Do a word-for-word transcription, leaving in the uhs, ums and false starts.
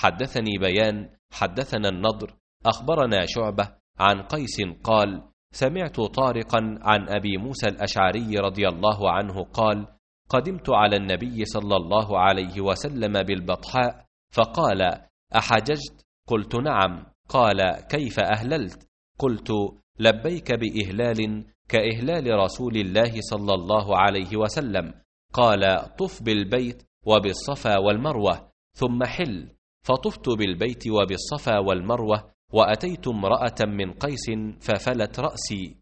حدثني بيان حدثنا النضر أخبرنا شعبة عن قيس قال: سمعت طارقا عن أبي موسى الأشعري رضي الله عنه قال: قدمت على النبي صلى الله عليه وسلم بالبطحاء فقال: أحججت؟ قلت: نعم. قال: كيف أهللت؟ قلت: لبيك بإهلال كإهلال رسول الله صلى الله عليه وسلم. قال: طف بالبيت وبالصفا والمروة ثم حل. فطفت بالبيت وبالصفا والمروة، وأتيت امرأة من قيس ففلت رأسي